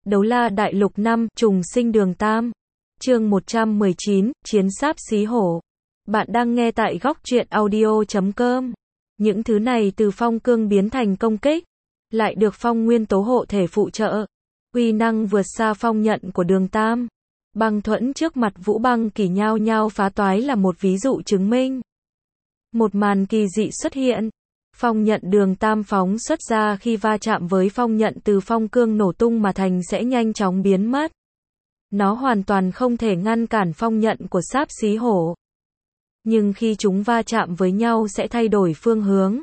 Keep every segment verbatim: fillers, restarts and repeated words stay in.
Đấu La Đại Lục năm, Trùng Sinh Đường Tam. Chương một trăm mười chín, Chiến Sáp Xí Hổ. Bạn đang nghe tại góc truyện audio chấm com. Những thứ này từ phong cương biến thành công kích, lại được phong nguyên tố hộ thể phụ trợ. Uy năng vượt xa phong nhận của Đường Tam. Băng thuẫn trước mặt Vũ Băng Kỳ nhao nhao phá toái là một ví dụ chứng minh. Một màn kỳ dị xuất hiện. Phong nhận Đường Tam phóng xuất ra khi va chạm với phong nhận từ phong cương nổ tung mà thành sẽ nhanh chóng biến mất. Nó hoàn toàn không thể ngăn cản phong nhận của Sáp Xí Hổ. Nhưng khi chúng va chạm với nhau sẽ thay đổi phương hướng.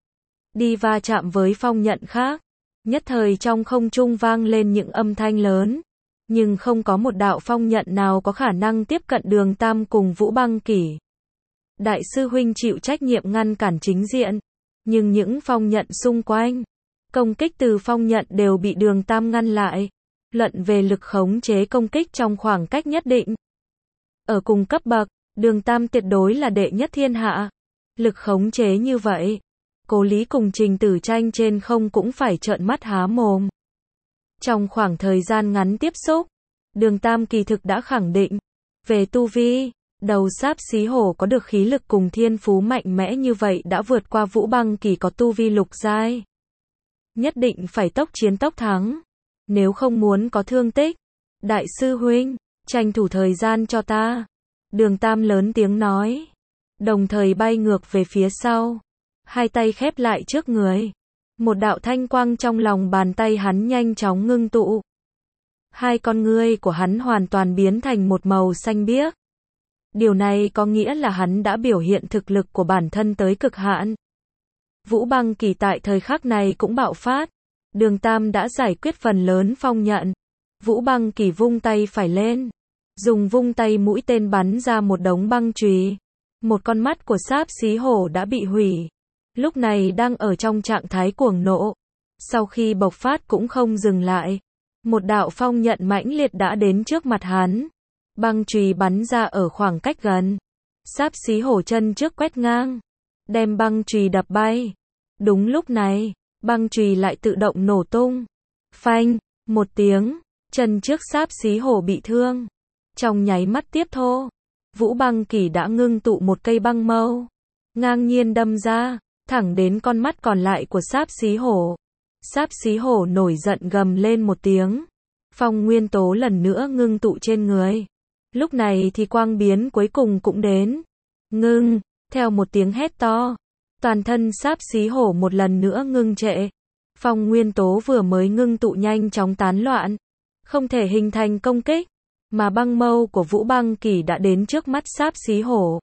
Đi va chạm với phong nhận khác. Nhất thời trong không trung vang lên những âm thanh lớn. Nhưng không có một đạo phong nhận nào có khả năng tiếp cận Đường Tam cùng Vũ Băng Kỳ. Đại sư huynh chịu trách nhiệm ngăn cản chính diện. Nhưng những phong nhận xung quanh, công kích từ phong nhận đều bị Đường Tam ngăn lại. Luận về lực khống chế công kích trong khoảng cách nhất định. Ở cùng cấp bậc, Đường Tam tuyệt đối là đệ nhất thiên hạ. Lực khống chế như vậy, Cố Lý cùng Trình Tử Tranh trên không cũng phải trợn mắt há mồm. Trong khoảng thời gian ngắn tiếp xúc, Đường Tam kỳ thực đã khẳng định, về tu vi, đầu Sáp Xí Hổ có được khí lực cùng thiên phú mạnh mẽ như vậy đã vượt qua Vũ Băng Kỳ có tu vi lục giai. Nhất định phải tốc chiến tốc thắng, nếu không muốn có thương tích. Đại sư huynh, tranh thủ thời gian cho ta. Đường Tam lớn tiếng nói, đồng thời bay ngược về phía sau, hai tay khép lại trước người. Một đạo thanh quang trong lòng bàn tay hắn nhanh chóng ngưng tụ. Hai con ngươi của hắn hoàn toàn biến thành một màu xanh biếc. Điều này có nghĩa là hắn đã biểu hiện thực lực của bản thân tới cực hạn. Vũ Băng Kỳ tại thời khắc này cũng bạo phát. Đường Tam đã giải quyết phần lớn phong nhận. Vũ Băng Kỳ vung tay phải lên, dùng vung tay mũi tên bắn ra một đống băng chùy. Một con mắt của Sáp Xí Hổ đã bị hủy. Lúc này đang ở trong trạng thái cuồng nộ. Sau khi bộc phát cũng không dừng lại. Một đạo phong nhận mãnh liệt đã đến trước mặt hắn. Băng chùy bắn ra ở khoảng cách gần. Sáp Xí Hổ chân trước quét ngang, đem băng chùy đập bay. Đúng lúc này, băng chùy lại tự động nổ tung. Phanh, một tiếng, chân trước Sáp Xí Hổ bị thương. Trong nháy mắt tiếp thô, Vũ Băng Kỳ đã ngưng tụ một cây băng mâu, ngang nhiên đâm ra, thẳng đến con mắt còn lại của Sáp Xí Hổ. Sáp Xí Hổ nổi giận gầm lên một tiếng. Phong nguyên tố lần nữa ngưng tụ trên người. Lúc này thì quang biến cuối cùng cũng đến. Ngưng, theo một tiếng hét to, toàn thân Sáp Xí Hổ một lần nữa ngưng trệ. Phong nguyên tố vừa mới ngưng tụ nhanh chóng tán loạn, không thể hình thành công kích, mà băng mâu của Vũ Băng Kỳ đã đến trước mắt Sáp Xí Hổ.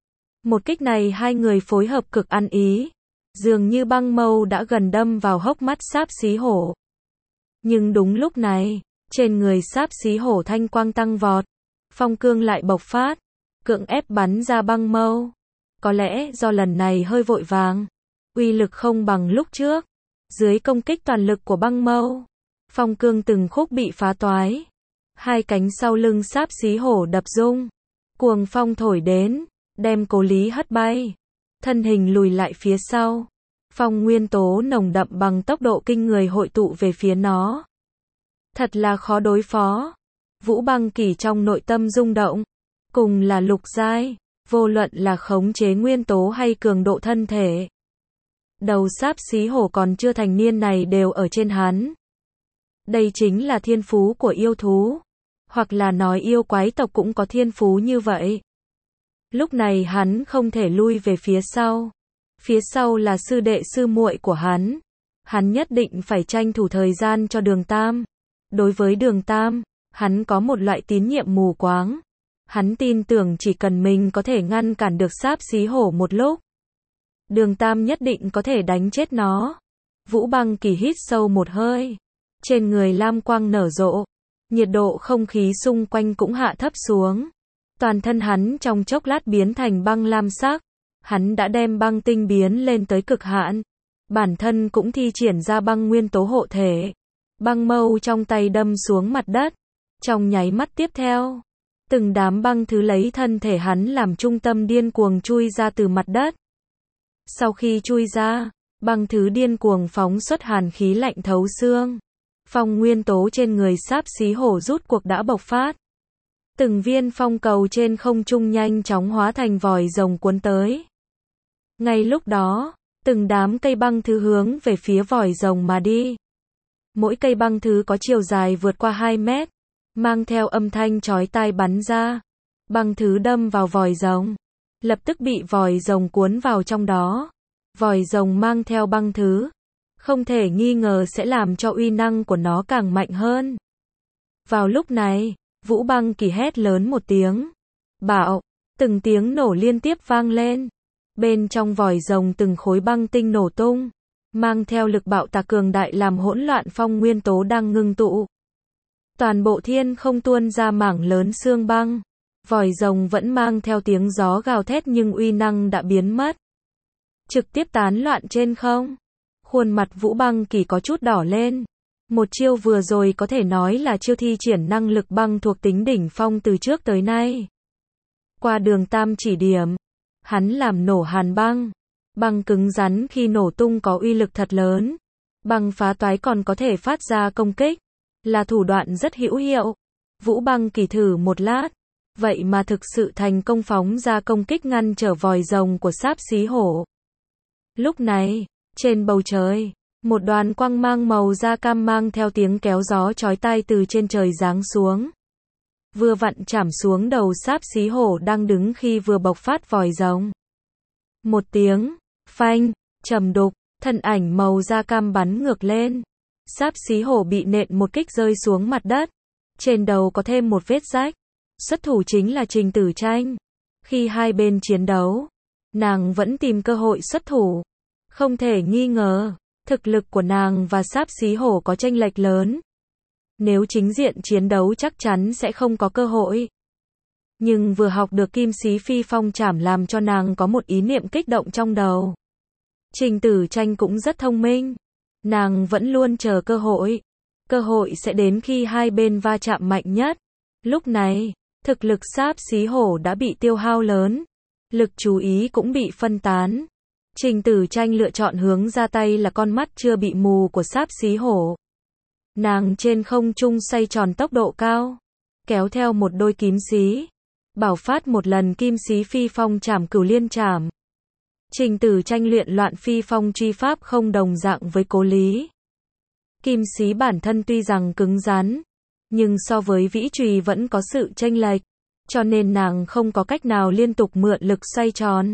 Một kích này hai người phối hợp cực ăn ý, dường như băng mâu đã gần đâm vào hốc mắt Sáp Xí Hổ. Nhưng đúng lúc này, trên người Sáp Xí Hổ thanh quang tăng vọt, phong cương lại bộc phát, cưỡng ép bắn ra băng mâu. Có lẽ do lần này hơi vội vàng, uy lực không bằng lúc trước. Dưới công kích toàn lực của băng mâu, phong cương từng khúc bị phá toái. Hai cánh sau lưng Sáp Xí Hổ đập rung, cuồng phong thổi đến, đem Cố Lý hất bay. Thân hình lùi lại phía sau. Phong nguyên tố nồng đậm bằng tốc độ kinh người hội tụ về phía nó. Thật là khó đối phó. Vũ Băng Kỳ trong nội tâm rung động. Cùng là lục giai, vô luận là khống chế nguyên tố hay cường độ thân thể, đầu Sáp Xí Hổ còn chưa thành niên này đều ở trên hắn. Đây chính là thiên phú của yêu thú. Hoặc là nói yêu quái tộc cũng có thiên phú như vậy. Lúc này hắn không thể lui về phía sau. Phía sau là sư đệ sư muội của hắn. Hắn nhất định phải tranh thủ thời gian cho Đường Tam. Đối với Đường Tam, hắn có một loại tín nhiệm mù quáng. Hắn tin tưởng chỉ cần mình có thể ngăn cản được Sáp Xí Hổ một lúc, Đường Tam nhất định có thể đánh chết nó. Vũ Băng Kỳ hít sâu một hơi. Trên người lam quang nở rộ. Nhiệt độ không khí xung quanh cũng hạ thấp xuống. Toàn thân hắn trong chốc lát biến thành băng lam sắc. Hắn đã đem băng tinh biến lên tới cực hạn. Bản thân cũng thi triển ra băng nguyên tố hộ thể. Băng mâu trong tay đâm xuống mặt đất. Trong nháy mắt tiếp theo, từng đám băng thứ lấy thân thể hắn làm trung tâm điên cuồng chui ra từ mặt đất. Sau khi chui ra, băng thứ điên cuồng phóng xuất hàn khí lạnh thấu xương. Phong nguyên tố trên người Sáp Xí Hổ rút cuộc đã bộc phát. Từng viên phong cầu trên không trung nhanh chóng hóa thành vòi rồng cuốn tới. Ngay lúc đó, từng đám cây băng thứ hướng về phía vòi rồng mà đi. Mỗi cây băng thứ có chiều dài vượt qua hai mét, mang theo âm thanh chói tai bắn ra. Băng thứ đâm vào vòi rồng, lập tức bị vòi rồng cuốn vào trong đó. Vòi rồng mang theo băng thứ, không thể nghi ngờ sẽ làm cho uy năng của nó càng mạnh hơn. Vào lúc này, Vũ Băng Kỳ hét lớn một tiếng. Bạo, từng tiếng nổ liên tiếp vang lên. Bên trong vòi rồng từng khối băng tinh nổ tung, mang theo lực bạo tạc cường đại làm hỗn loạn phong nguyên tố đang ngưng tụ. Toàn bộ thiên không tuôn ra mảng lớn xương băng. Vòi rồng vẫn mang theo tiếng gió gào thét nhưng uy năng đã biến mất. Trực tiếp tán loạn trên không. Khuôn mặt Vũ Băng Kỳ có chút đỏ lên. Một chiêu vừa rồi có thể nói là chiêu thi triển năng lực băng thuộc tính đỉnh phong từ trước tới nay. Qua Đường Tam chỉ điểm, hắn làm nổ hàn băng. Băng cứng rắn khi nổ tung có uy lực thật lớn. Băng phá toái còn có thể phát ra công kích, là thủ đoạn rất hữu hiệu. Vũ Băng Kỳ thử một lát, vậy mà thực sự thành công phóng ra công kích ngăn trở vòi rồng của Sáp Xí Hổ. Lúc này, trên bầu trời, một đoàn quang mang màu da cam mang theo tiếng kéo gió chói tai từ trên trời giáng xuống. Vừa vặn chạm xuống đầu Sáp Xí Hổ đang đứng khi vừa bộc phát vòi rồng. Một tiếng, phanh, trầm đục, thân ảnh màu da cam bắn ngược lên. Sáp Xí Hổ bị nện một kích rơi xuống mặt đất. Trên đầu có thêm một vết rách. Xuất thủ chính là Trình Tử Tranh. Khi hai bên chiến đấu, nàng vẫn tìm cơ hội xuất thủ. Không thể nghi ngờ, thực lực của nàng và Sáp Xí Hổ có chênh lệch lớn. Nếu chính diện chiến đấu chắc chắn sẽ không có cơ hội. Nhưng vừa học được Kim Xí Phi Phong Trảm làm cho nàng có một ý niệm kích động trong đầu. Trình Tử Tranh cũng rất thông minh. Nàng vẫn luôn chờ cơ hội. Cơ hội sẽ đến khi hai bên va chạm mạnh nhất. Lúc này, thực lực Sáp Xí Hổ đã bị tiêu hao lớn. Lực chú ý cũng bị phân tán. Trình Tử Tranh lựa chọn hướng ra tay là con mắt chưa bị mù của Sáp Xí Hổ. Nàng trên không trung xoay tròn tốc độ cao, kéo theo một đôi kim xí, bảo phát một lần Kim Xí Phi Phong Trảm Cửu Liên Trảm. Trình Tử Tranh luyện loạn phi phong truy pháp không đồng dạng với Cố Lý. Kim xí bản thân tuy rằng cứng rắn, nhưng so với vĩ chùy vẫn có sự chênh lệch, cho nên nàng không có cách nào liên tục mượn lực xoay tròn.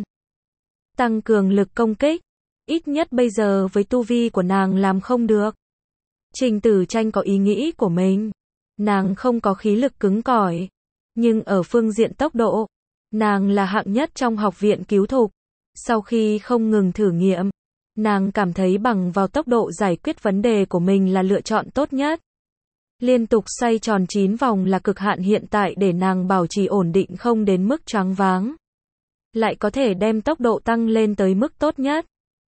Tăng cường lực công kích, ít nhất bây giờ với tu vi của nàng làm không được. Trình Tử Tranh có ý nghĩ của mình. Nàng không có khí lực cứng cỏi, nhưng ở phương diện tốc độ, nàng là hạng nhất trong học viện cứu thục. Sau khi không ngừng thử nghiệm, nàng cảm thấy bằng vào tốc độ giải quyết vấn đề của mình là lựa chọn tốt nhất. Liên tục xoay tròn chín vòng là cực hạn hiện tại để nàng bảo trì ổn định không đến mức choáng váng. Lại có thể đem tốc độ tăng lên tới mức tốt nhất.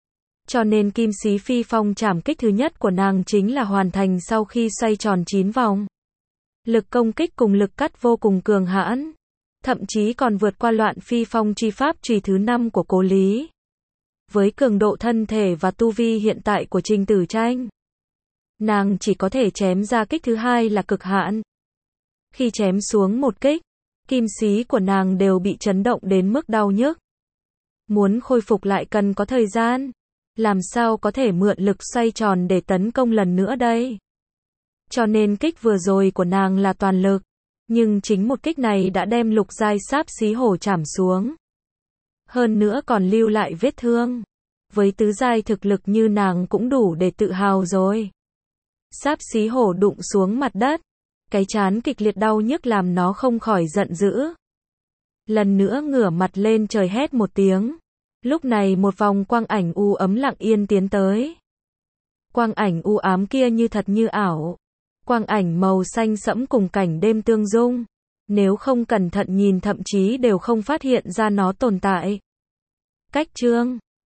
Cho nên Kim Xí Phi Phong Trảm kích thứ nhất của nàng chính là hoàn thành sau khi xoay tròn chín vòng. Lực công kích cùng lực cắt vô cùng cường hãn. Thậm chí còn vượt qua loạn phi phong truy pháp chùy thứ năm của Cố Lý. Với cường độ thân thể và tu vi hiện tại của Trình Tử Tranh, nàng chỉ có thể chém ra kích thứ hai là cực hạn. Khi chém xuống một kích, kim xí của nàng đều bị chấn động đến mức đau nhức. Muốn khôi phục lại cần có thời gian. Làm sao có thể mượn lực xoay tròn để tấn công lần nữa đây? Cho nên kích vừa rồi của nàng là toàn lực. Nhưng chính một kích này đã đem lục giai Sáp Xí Hổ chảm xuống. Hơn nữa còn lưu lại vết thương. Với tứ giai thực lực như nàng cũng đủ để tự hào rồi. Sáp Xí Hổ đụng xuống mặt đất. Cái trán kịch liệt đau nhức làm nó không khỏi giận dữ. Lần nữa ngửa mặt lên trời hét một tiếng. Lúc này một vòng quang ảnh u ấm lặng yên tiến tới. Quang ảnh u ám kia như thật như ảo. Quang ảnh màu xanh sẫm cùng cảnh đêm tương dung. Nếu không cẩn thận nhìn thậm chí đều không phát hiện ra nó tồn tại. Cách chương